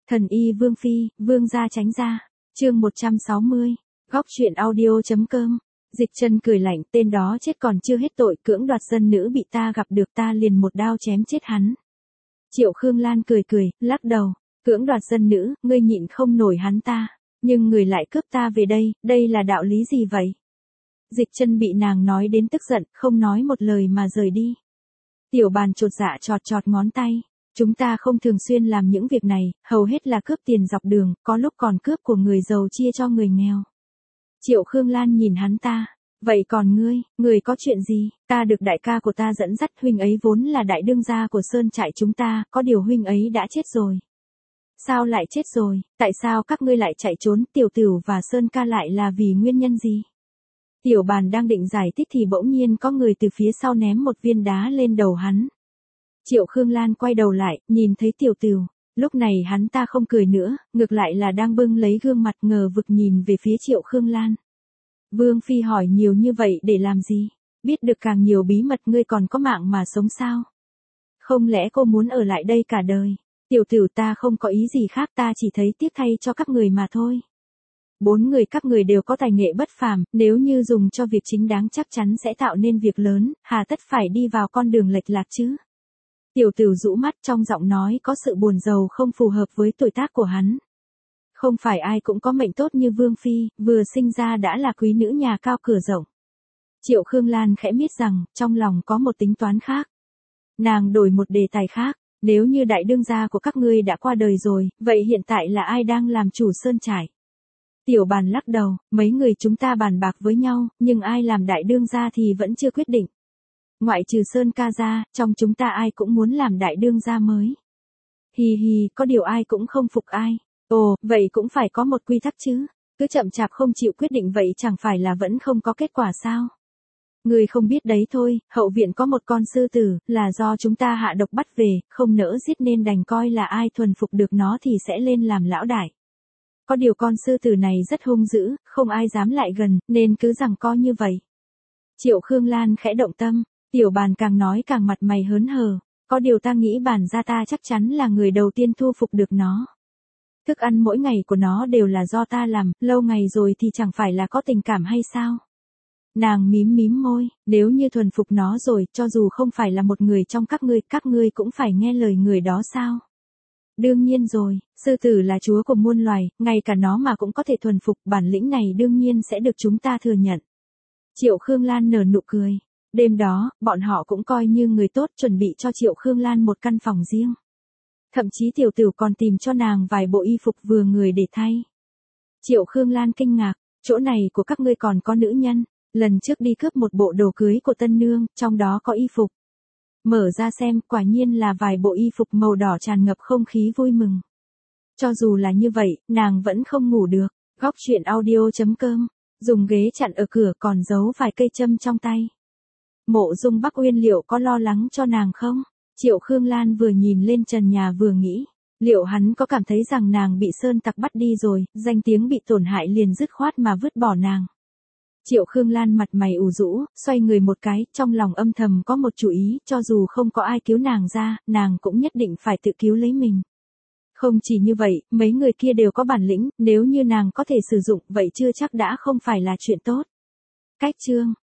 Thần y Vương Phi, Vương gia tránh ra. Chương 160. Góc truyện audio.com. Dịch Chân cười lạnh, tên đó chết còn chưa hết tội, cưỡng đoạt dân nữ bị ta gặp được ta liền một đao chém chết hắn. Triệu Khương Lan cười cười, lắc đầu, cưỡng đoạt dân nữ, ngươi nhịn không nổi hắn ta, nhưng người lại cướp ta về đây là đạo lý gì vậy? Dịch Chân bị nàng nói đến tức giận, không nói một lời mà rời đi. Tiểu Bàn chột dạ chọt ngón tay. Chúng ta không thường xuyên làm những việc này, hầu hết là cướp tiền dọc đường, có lúc còn cướp của người giàu chia cho người nghèo. Triệu Khương Lan nhìn hắn ta, vậy còn ngươi có chuyện gì? Ta được đại ca của ta dẫn dắt, huynh ấy vốn là đại đương gia của sơn trại chúng ta, có điều huynh ấy đã chết rồi. Sao lại chết rồi, tại sao các ngươi lại chạy trốn, Tiểu Tửu và Sơn ca lại là vì nguyên nhân gì? Tiểu Bàn đang định giải thích thì bỗng nhiên có người từ phía sau ném một viên đá lên đầu hắn. Triệu Khương Lan quay đầu lại, nhìn thấy Tiểu Tửu, lúc này hắn ta không cười nữa, ngược lại là đang bưng lấy gương mặt ngờ vực nhìn về phía Triệu Khương Lan. Vương Phi hỏi nhiều như vậy để làm gì? Biết được càng nhiều bí mật ngươi còn có mạng mà sống sao? Không lẽ cô muốn ở lại đây cả đời? Tiểu Tửu, ta không có ý gì khác, ta chỉ thấy tiếc thay cho các người mà thôi. 4 người các người đều có tài nghệ bất phàm, nếu như dùng cho việc chính đáng chắc chắn sẽ tạo nên việc lớn, hà tất phải đi vào con đường lệch lạc chứ? Tiểu Tửu rũ mắt, trong giọng nói có sự buồn rầu không phù hợp với tuổi tác của hắn. Không phải ai cũng có mệnh tốt như Vương Phi, vừa sinh ra đã là quý nữ nhà cao cửa rộng. Triệu Khương Lan khẽ biết rằng, trong lòng có một tính toán khác. Nàng đổi một đề tài khác, nếu như đại đương gia của các ngươi đã qua đời rồi, vậy hiện tại là ai đang làm chủ sơn trại? Tiểu Bàn lắc đầu, mấy người chúng ta bàn bạc với nhau, nhưng ai làm đại đương gia thì vẫn chưa quyết định. Ngoại trừ Sơn ca ra, trong chúng ta ai cũng muốn làm đại đương gia mới. Hì, có điều ai cũng không phục ai. Ồ, vậy cũng phải có một quy tắc chứ. Cứ chậm chạp không chịu quyết định vậy chẳng phải là vẫn không có kết quả sao? Người không biết đấy thôi, hậu viện có một con sư tử, là do chúng ta hạ độc bắt về, không nỡ giết nên đành coi là ai thuần phục được nó thì sẽ lên làm lão đại. Có điều con sư tử này rất hung dữ, không ai dám lại gần, nên cứ giằng co như vậy. Triệu Khương Lan khẽ động tâm. Tiểu Bàn càng nói càng mặt mày hớn hở, có điều ta nghĩ bản gia ta chắc chắn là người đầu tiên thu phục được nó. Thức ăn mỗi ngày của nó đều là do ta làm, lâu ngày rồi thì chẳng phải là có tình cảm hay sao? Nàng mím môi, nếu như thuần phục nó rồi, cho dù không phải là một người trong các ngươi cũng phải nghe lời người đó sao? Đương nhiên rồi, sư tử là chúa của muôn loài, ngay cả nó mà cũng có thể thuần phục, bản lĩnh này đương nhiên sẽ được chúng ta thừa nhận. Triệu Khương Lan nở nụ cười. Đêm đó, bọn họ cũng coi như người tốt, chuẩn bị cho Triệu Khương Lan một căn phòng riêng. Thậm chí Tiểu Tửu còn tìm cho nàng vài bộ y phục vừa người để thay. Triệu Khương Lan kinh ngạc, chỗ này của các ngươi còn có nữ nhân, lần trước đi cướp một bộ đồ cưới của tân nương, trong đó có y phục. Mở ra xem, quả nhiên là vài bộ y phục màu đỏ tràn ngập không khí vui mừng. Cho dù là như vậy, nàng vẫn không ngủ được. Góc truyện audio.com, dùng ghế chặn ở cửa còn giấu vài cây châm trong tay. Mộ Dung Bắc Uyên liệu có lo lắng cho nàng không? Triệu Khương Lan vừa nhìn lên trần nhà vừa nghĩ, liệu hắn có cảm thấy rằng nàng bị sơn tặc bắt đi rồi, danh tiếng bị tổn hại liền dứt khoát mà vứt bỏ nàng. Triệu Khương Lan mặt mày ủ rũ, xoay người một cái, trong lòng âm thầm có một chủ ý, cho dù không có ai cứu nàng ra, nàng cũng nhất định phải tự cứu lấy mình. Không chỉ như vậy, mấy người kia đều có bản lĩnh, nếu như nàng có thể sử dụng, vậy chưa chắc đã không phải là chuyện tốt. Cách chương